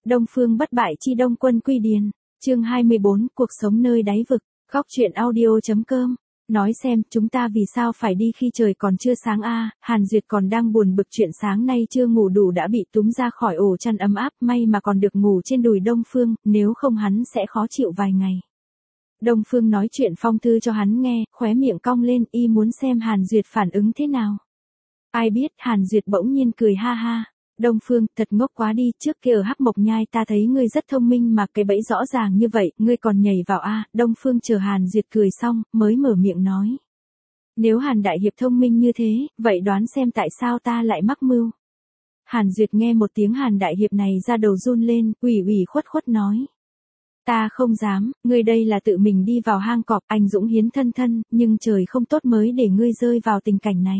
Đông Phương bất bại chi Đông Quân quy điền. Chương 24, cuộc sống nơi đáy vực. Góc truyện audio.com. Nói xem, chúng ta vì sao phải đi khi trời còn chưa sáng a? Hàn Duyệt còn đang buồn bực chuyện sáng nay chưa ngủ đủ đã bị túm ra khỏi ổ chăn ấm áp, may mà còn được ngủ trên đùi Đông Phương, nếu không hắn sẽ khó chịu vài ngày. Đông Phương nói chuyện phong thư cho hắn nghe, khóe miệng cong lên, y muốn xem Hàn Duyệt phản ứng thế nào. Ai biết, Hàn Duyệt bỗng nhiên cười ha ha. Đông Phương, thật ngốc quá đi, trước kia ở Hắc Mộc Nhai ta thấy ngươi rất thông minh mà cái bẫy rõ ràng như vậy, ngươi còn nhảy vào a? Đông Phương chờ Hàn Duyệt cười xong, mới mở miệng nói. Nếu Hàn Đại Hiệp thông minh như thế, vậy đoán xem tại sao ta lại mắc mưu. Hàn Duyệt nghe một tiếng Hàn Đại Hiệp này ra đầu run lên, ủy khuất khuất nói. Ta không dám, ngươi đây là tự mình đi vào hang cọp, anh dũng hiến thân, nhưng trời không tốt mới để ngươi rơi vào tình cảnh này.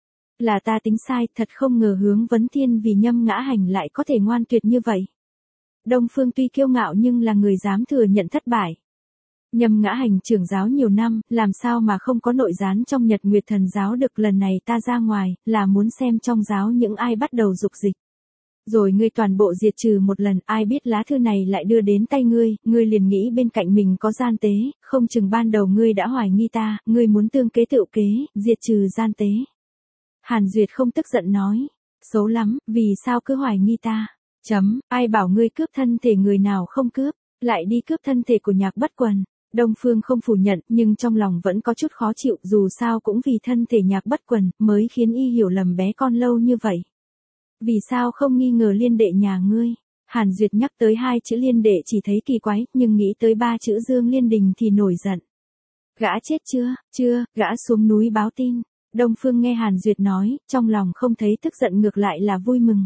Là ta tính sai, thật không ngờ Hướng Vấn Thiên vì Nhâm Ngã Hành lại có thể ngoan tuyệt như vậy. Đông Phương tuy kiêu ngạo nhưng là người dám thừa nhận thất bại. Nhâm Ngã Hành trưởng giáo nhiều năm, làm sao mà không có nội gián trong Nhật Nguyệt Thần giáo được, lần này ta ra ngoài, là muốn xem trong giáo những ai bắt đầu dục dịch. Rồi ngươi toàn bộ diệt trừ một lần, ai biết lá thư này lại đưa đến tay ngươi liền nghĩ bên cạnh mình có gian tế, không chừng ban đầu ngươi đã hoài nghi ta, ngươi muốn tương kế tựu kế, diệt trừ gian tế. Hàn Duyệt không tức giận nói, xấu lắm, vì sao cứ hoài nghi ta? Ai bảo ngươi cướp thân thể người nào không cướp, lại đi cướp thân thể của Nhạc Bất Quần. Đông Phương không phủ nhận, nhưng trong lòng vẫn có chút khó chịu, dù sao cũng vì thân thể Nhạc Bất Quần, mới khiến y hiểu lầm bé con lâu như vậy. Vì sao không nghi ngờ liên đệ nhà ngươi? Hàn Duyệt nhắc tới hai chữ liên đệ chỉ thấy kỳ quái, nhưng nghĩ tới ba chữ Dương Liên Đình thì nổi giận. Gã chết chưa, gã xuống núi báo tin. Đông Phương nghe Hàn Duyệt nói, trong lòng không thấy tức giận ngược lại là vui mừng.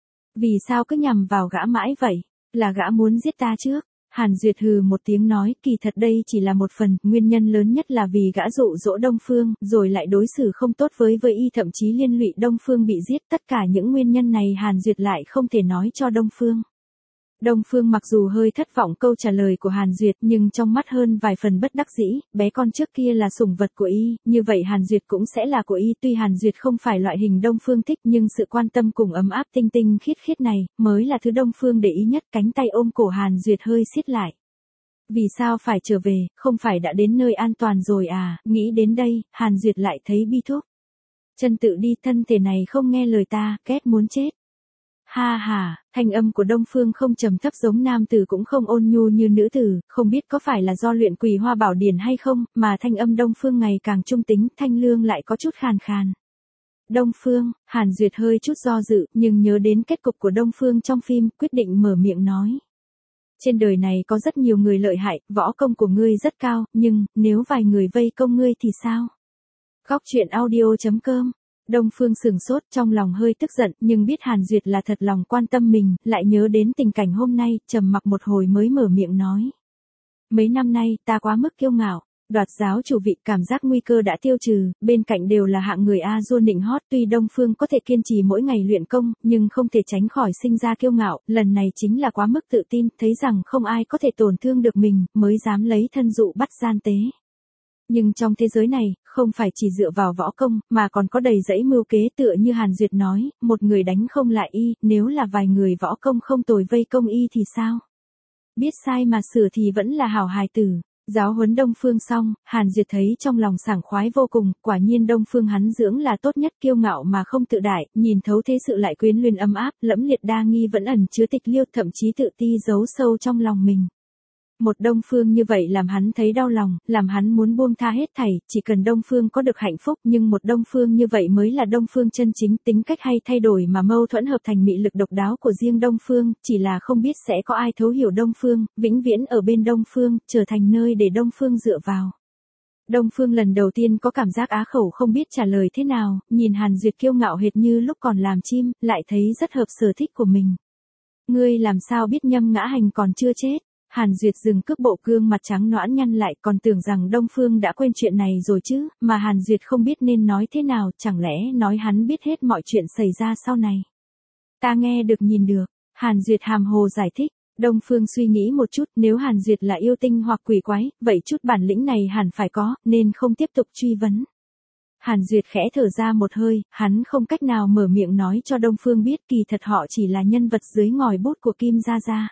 Vì sao cứ nhằm vào gã mãi vậy? Là gã muốn giết ta trước. Hàn Duyệt hừ một tiếng nói, kỳ thật đây chỉ là một phần, nguyên nhân lớn nhất là vì gã dụ dỗ Đông Phương, rồi lại đối xử không tốt với y, thậm chí liên lụy Đông Phương bị giết, tất cả những nguyên nhân này Hàn Duyệt lại không thể nói cho Đông Phương. Đông Phương mặc dù hơi thất vọng câu trả lời của Hàn Duyệt nhưng trong mắt hơn vài phần bất đắc dĩ, bé con trước kia là sủng vật của y, như vậy Hàn Duyệt cũng sẽ là của y, tuy Hàn Duyệt không phải loại hình Đông Phương thích nhưng sự quan tâm cùng ấm áp tinh tinh khiết này, mới là thứ Đông Phương để ý nhất. Cánh tay ôm cổ Hàn Duyệt hơi siết lại. Vì sao phải trở về, không phải đã đến nơi an toàn rồi à? Nghĩ đến đây, Hàn Duyệt lại thấy bi thúc. Chân tự đi, thân thể này không nghe lời ta, ghét muốn chết. Ha ha, thanh âm của Đông Phương không trầm thấp giống nam tử cũng không ôn nhu như nữ tử, không biết có phải là do luyện Quỳ Hoa Bảo Điển hay không, mà thanh âm Đông Phương ngày càng trung tính, thanh lương lại có chút khàn khàn. Đông Phương, Hàn Duyệt hơi chút do dự, nhưng nhớ đến kết cục của Đông Phương trong phim, quyết định mở miệng nói. Trên đời này có rất nhiều người lợi hại, võ công của ngươi rất cao, nhưng, nếu vài người vây công ngươi thì sao? Góc truyện audio.com. Đông Phương sửng sốt, trong lòng hơi tức giận, nhưng biết Hàn Duyệt là thật lòng quan tâm mình, lại nhớ đến tình cảnh hôm nay, trầm mặc một hồi mới mở miệng nói. Mấy năm nay, ta quá mức kiêu ngạo, đoạt giáo chủ vị, cảm giác nguy cơ đã tiêu trừ, bên cạnh đều là hạng người A Dua nịnh hót, tuy Đông Phương có thể kiên trì mỗi ngày luyện công, nhưng không thể tránh khỏi sinh ra kiêu ngạo, lần này chính là quá mức tự tin, thấy rằng không ai có thể tổn thương được mình, mới dám lấy thân dụ bắt gian tế. Nhưng trong thế giới này, không phải chỉ dựa vào võ công, mà còn có đầy dẫy mưu kế, tựa như Hàn Duyệt nói, một người đánh không lại y, nếu là vài người võ công không tồi vây công y thì sao? Biết sai mà sửa thì vẫn là hảo hài tử. Giáo huấn Đông Phương xong, Hàn Duyệt thấy trong lòng sảng khoái vô cùng, quả nhiên Đông Phương hắn dưỡng là tốt nhất, kiêu ngạo mà không tự đại, nhìn thấu thế sự lại quyến luyến ấm áp, lẫm liệt đa nghi vẫn ẩn chứa tịch liêu, thậm chí tự ti giấu sâu trong lòng mình. Một Đông Phương như vậy làm hắn thấy đau lòng, làm hắn muốn buông tha hết thảy, chỉ cần Đông Phương có được hạnh phúc, nhưng một Đông Phương như vậy mới là Đông Phương chân chính, tính cách hay thay đổi mà mâu thuẫn hợp thành mị lực độc đáo của riêng Đông Phương, chỉ là không biết sẽ có ai thấu hiểu Đông Phương, vĩnh viễn ở bên Đông Phương, trở thành nơi để Đông Phương dựa vào. Đông Phương lần đầu tiên có cảm giác á khẩu không biết trả lời thế nào, nhìn Hàn Duyệt kiêu ngạo hệt như lúc còn làm chim, lại thấy rất hợp sở thích của mình. Ngươi làm sao biết Nhâm Ngã Hành còn chưa chết? Hàn Duyệt dừng cước bộ, gương mặt trắng nõn nhăn lại, còn tưởng rằng Đông Phương đã quên chuyện này rồi chứ, mà Hàn Duyệt không biết nên nói thế nào, chẳng lẽ nói hắn biết hết mọi chuyện xảy ra sau này. Ta nghe được nhìn được, Hàn Duyệt hàm hồ giải thích. Đông Phương suy nghĩ một chút, nếu Hàn Duyệt là yêu tinh hoặc quỷ quái, vậy chút bản lĩnh này hẳn phải có, nên không tiếp tục truy vấn. Hàn Duyệt khẽ thở ra một hơi, hắn không cách nào mở miệng nói cho Đông Phương biết kỳ thật họ chỉ là nhân vật dưới ngòi bút của Kim Gia Gia.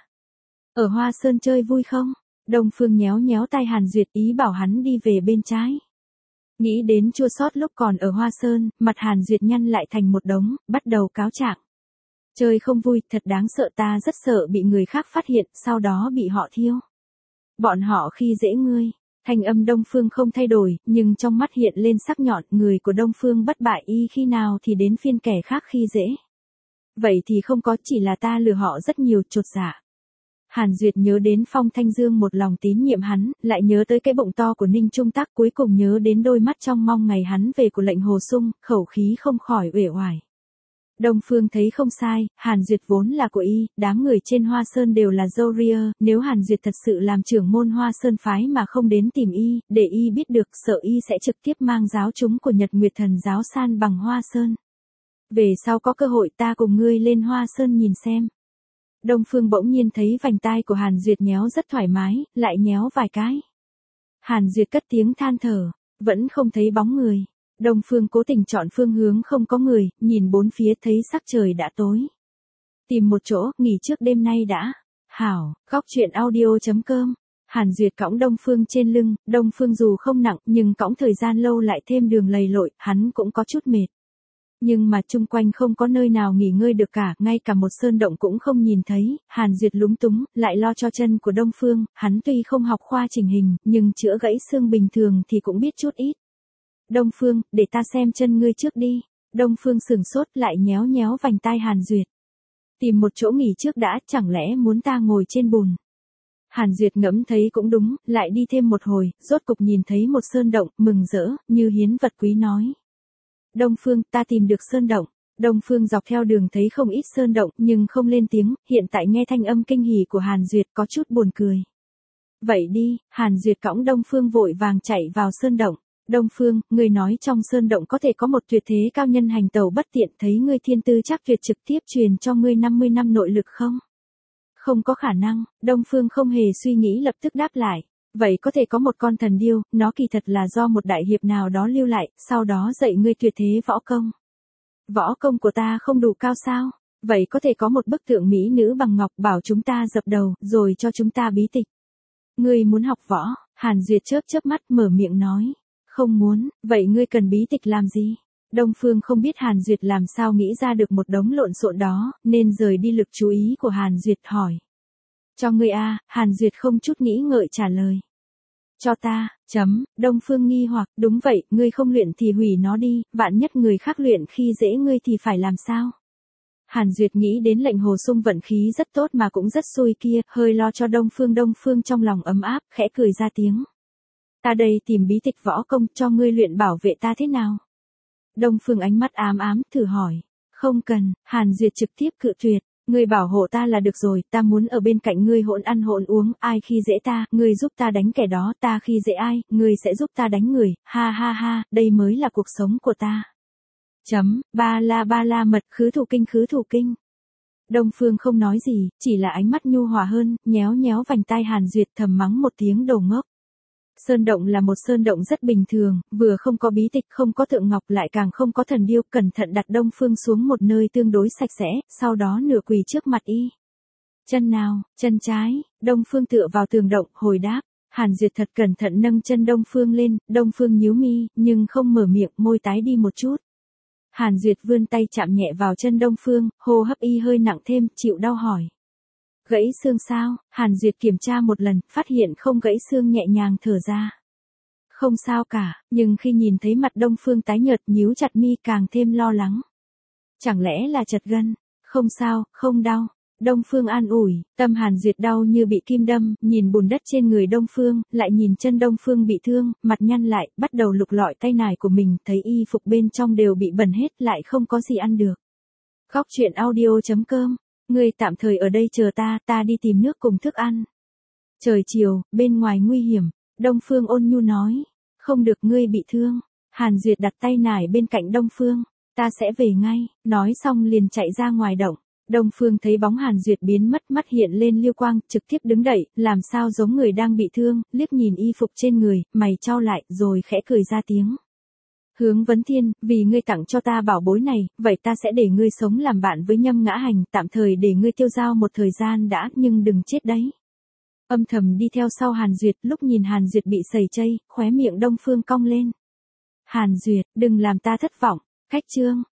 Ở Hoa Sơn chơi vui không? Đông Phương nhéo nhéo tay Hàn Duyệt ý bảo hắn đi về bên trái. Nghĩ đến chua xót lúc còn ở Hoa Sơn, mặt Hàn Duyệt nhăn lại thành một đống, bắt đầu cáo trạng. Chơi không vui, thật đáng sợ, ta rất sợ bị người khác phát hiện, sau đó bị họ thiêu. Bọn họ khi dễ ngươi. Thanh âm Đông Phương không thay đổi, nhưng trong mắt hiện lên sắc nhọn, người của Đông Phương bất bại y khi nào thì đến phiên kẻ khác khi dễ. Vậy thì không có, chỉ là ta lừa họ rất nhiều, chột dạ. Hàn Duyệt nhớ đến Phong Thanh Dương một lòng tín nhiệm hắn, lại nhớ tới cái bụng to của Ninh Trung Tắc, cuối cùng nhớ đến đôi mắt trong mong ngày hắn về của lệnh Hồ Sung, khẩu khí không khỏi uể oải. Đông Phương thấy không sai, Hàn Duyệt vốn là của y, đám người trên Hoa Sơn đều là dâu ria, nếu Hàn Duyệt thật sự làm trưởng môn Hoa Sơn phái mà không đến tìm y, để y biết được, sợ y sẽ trực tiếp mang giáo chúng của Nhật Nguyệt Thần giáo san bằng Hoa Sơn. Về sau có cơ hội ta cùng ngươi lên Hoa Sơn nhìn xem. Đông Phương bỗng nhiên thấy vành tai của Hàn Duyệt nhéo rất thoải mái, lại nhéo vài cái. Hàn Duyệt cất tiếng than thở, vẫn không thấy bóng người. Đông Phương cố tình chọn phương hướng không có người, nhìn bốn phía thấy sắc trời đã tối. Tìm một chỗ, nghỉ trước đêm nay đã. Hảo, góc chuyện audio.com. Hàn Duyệt cõng Đông Phương trên lưng, Đông Phương dù không nặng nhưng cõng thời gian lâu lại thêm đường lầy lội, hắn cũng có chút mệt. Nhưng mà chung quanh không có nơi nào nghỉ ngơi được cả, ngay cả một sơn động cũng không nhìn thấy, Hàn Duyệt lúng túng, lại lo cho chân của Đông Phương, hắn tuy không học khoa chỉnh hình, nhưng chữa gãy xương bình thường thì cũng biết chút ít. Đông Phương, để ta xem chân ngươi trước đi. Đông Phương sừng sốt lại nhéo nhéo vành tai Hàn Duyệt. Tìm một chỗ nghỉ trước đã, chẳng lẽ muốn ta ngồi trên bùn. Hàn Duyệt ngẫm thấy cũng đúng, lại đi thêm một hồi, rốt cục nhìn thấy một sơn động, mừng rỡ, như hiến vật quý nói. Đông Phương, ta tìm được sơn động. Đông Phương dọc theo đường thấy không ít sơn động, nhưng không lên tiếng, hiện tại nghe thanh âm kinh hỉ của Hàn Duyệt có chút buồn cười. Vậy đi, Hàn Duyệt cõng Đông Phương vội vàng chạy vào sơn động. Đông Phương, ngươi nói trong sơn động có thể có một tuyệt thế cao nhân hành tẩu bất tiện, thấy ngươi thiên tư chắc tuyệt trực tiếp truyền cho ngươi 50 năm nội lực không? Không có khả năng, Đông Phương không hề suy nghĩ lập tức đáp lại. Vậy có thể có một con thần điêu, nó kỳ thật là do một đại hiệp nào đó lưu lại, sau đó dạy ngươi tuyệt thế võ công. Võ công của ta không đủ cao sao? Vậy có thể có một bức tượng mỹ nữ bằng ngọc bảo chúng ta dập đầu, rồi cho chúng ta bí tịch. Ngươi muốn học võ? Hàn Duyệt chớp chớp mắt mở miệng nói. Không muốn, vậy ngươi cần bí tịch làm gì? Đông Phương không biết Hàn Duyệt làm sao nghĩ ra được một đống lộn xộn đó, nên rời đi lực chú ý của Hàn Duyệt hỏi. Cho ngươi a, Hàn Duyệt không chút nghĩ ngợi trả lời. Cho ta, Đông Phương nghi hoặc, đúng vậy, ngươi không luyện thì hủy nó đi, vạn nhất người khác luyện khi dễ ngươi thì phải làm sao? Hàn Duyệt nghĩ đến lệnh Hồ Sung vận khí rất tốt mà cũng rất xui kia, hơi lo cho Đông Phương trong lòng ấm áp, khẽ cười ra tiếng. Ta đây tìm bí tịch võ công cho ngươi luyện bảo vệ ta thế nào? Đông Phương ánh mắt ám ám, thử hỏi. Không cần, Hàn Duyệt trực tiếp cự tuyệt. Ngươi bảo hộ ta là được rồi, ta muốn ở bên cạnh ngươi hỗn ăn hỗn uống, ai khi dễ ta, ngươi giúp ta đánh kẻ đó, ta khi dễ ai, ngươi sẽ giúp ta đánh người, ha ha ha, đây mới là cuộc sống của ta. Ba la mật khứ thủ kinh. Đông Phương không nói gì, chỉ là ánh mắt nhu hòa hơn, nhéo nhéo vành tai Hàn Duyệt thầm mắng một tiếng đồ ngốc. Sơn động là một sơn động rất bình thường, vừa không có bí tịch, không có tượng ngọc, lại càng không có thần điêu, cẩn thận đặt Đông Phương xuống một nơi tương đối sạch sẽ, sau đó nửa quỳ trước mặt y. Chân nào, chân trái, Đông Phương tựa vào tường động, hồi đáp. Hàn Duyệt thật cẩn thận nâng chân Đông Phương lên, Đông Phương nhíu mi, nhưng không mở miệng, môi tái đi một chút. Hàn Duyệt vươn tay chạm nhẹ vào chân Đông Phương, hô hấp y hơi nặng thêm, chịu đau hỏi. Gãy xương sao? Hàn Duyệt kiểm tra một lần, phát hiện không gãy xương, nhẹ nhàng thở ra. Không sao cả, nhưng khi nhìn thấy mặt Đông Phương tái nhợt, nhíu chặt mi càng thêm lo lắng. Chẳng lẽ là chật gân? Không sao, không đau. Đông Phương an ủi, tâm Hàn Duyệt đau như bị kim đâm, nhìn bùn đất trên người Đông Phương, lại nhìn chân Đông Phương bị thương, mặt nhăn lại, bắt đầu lục lọi tay nải của mình, thấy y phục bên trong đều bị bẩn hết, lại không có gì ăn được. Góc chuyện audio.com. Ngươi tạm thời ở đây chờ ta đi tìm nước cùng thức ăn. Trời chiều, bên ngoài nguy hiểm, Đông Phương ôn nhu nói. Không được, ngươi bị thương. Hàn Duyệt đặt tay nải bên cạnh Đông Phương. Ta sẽ về ngay, nói xong liền chạy ra ngoài động. Đông Phương thấy bóng Hàn Duyệt biến mất, mắt hiện lên liêu quang, trực tiếp đứng dậy, làm sao giống người đang bị thương, liếc nhìn y phục trên người, mày chau lại, rồi khẽ cười ra tiếng. Hướng Vấn Thiên, vì ngươi tặng cho ta bảo bối này, vậy ta sẽ để ngươi sống làm bạn với Nhâm Ngã Hành, tạm thời để ngươi tiêu dao một thời gian đã, nhưng đừng chết đấy. Âm thầm đi theo sau Hàn Duyệt, lúc nhìn Hàn Duyệt bị sẩy chây, khóe miệng Đông Phương cong lên. Hàn Duyệt, đừng làm ta thất vọng. Khách chương.